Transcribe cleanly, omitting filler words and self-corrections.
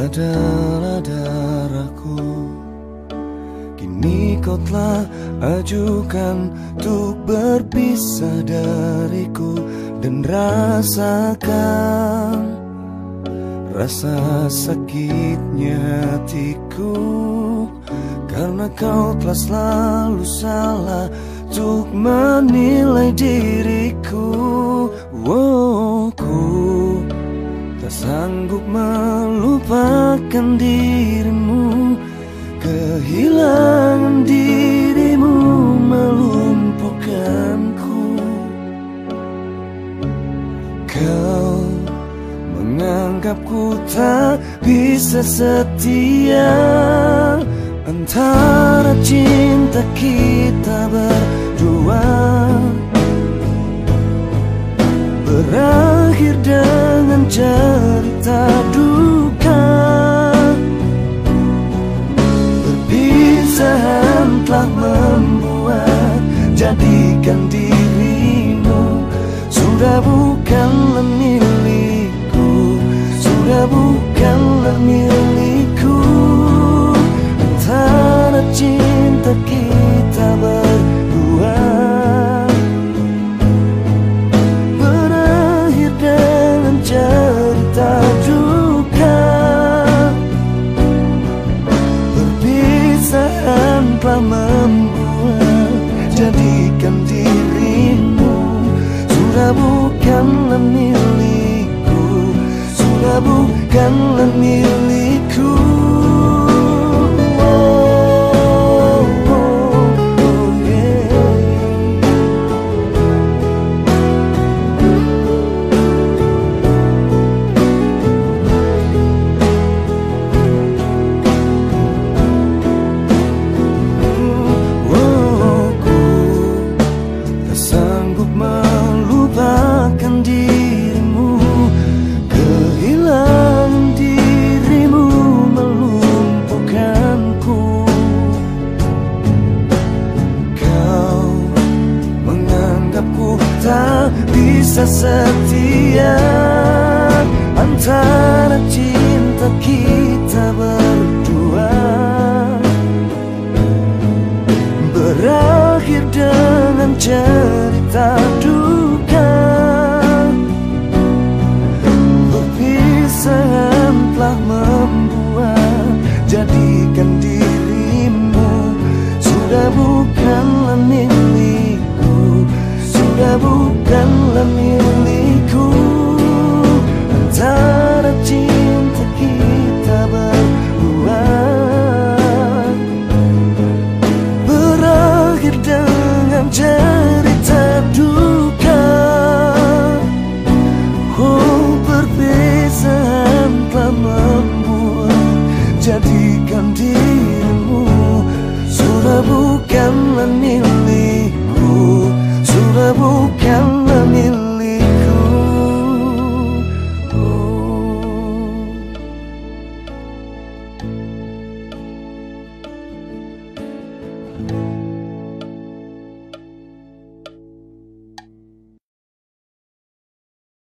adalah darahku. Kini kau telah ajukan untuk berpisah dariku, dan rasakan rasa sakitnya hatiku, karena kau telah selalu salah untuk menilai diriku. Wow, ku tak sanggup melupakan dirimu. Kehilangan dirimu melumpuhkanku. Kau menganggapku tak bisa setia, antara cinta kita berdua berakhir dengan cerita duka. Perpisahan telah membuat jadikan dirimu sudah bukanlah milikku, sudah bukanlah milikku. Antara cinta kita berdua berakhir dengan cerita duka. Perpisahan telah membuat jadikan dirimu sudah bukanlah milikku, sudah bukanlah milikku. Setia antara cinta kita berdua berakhir dengan cerita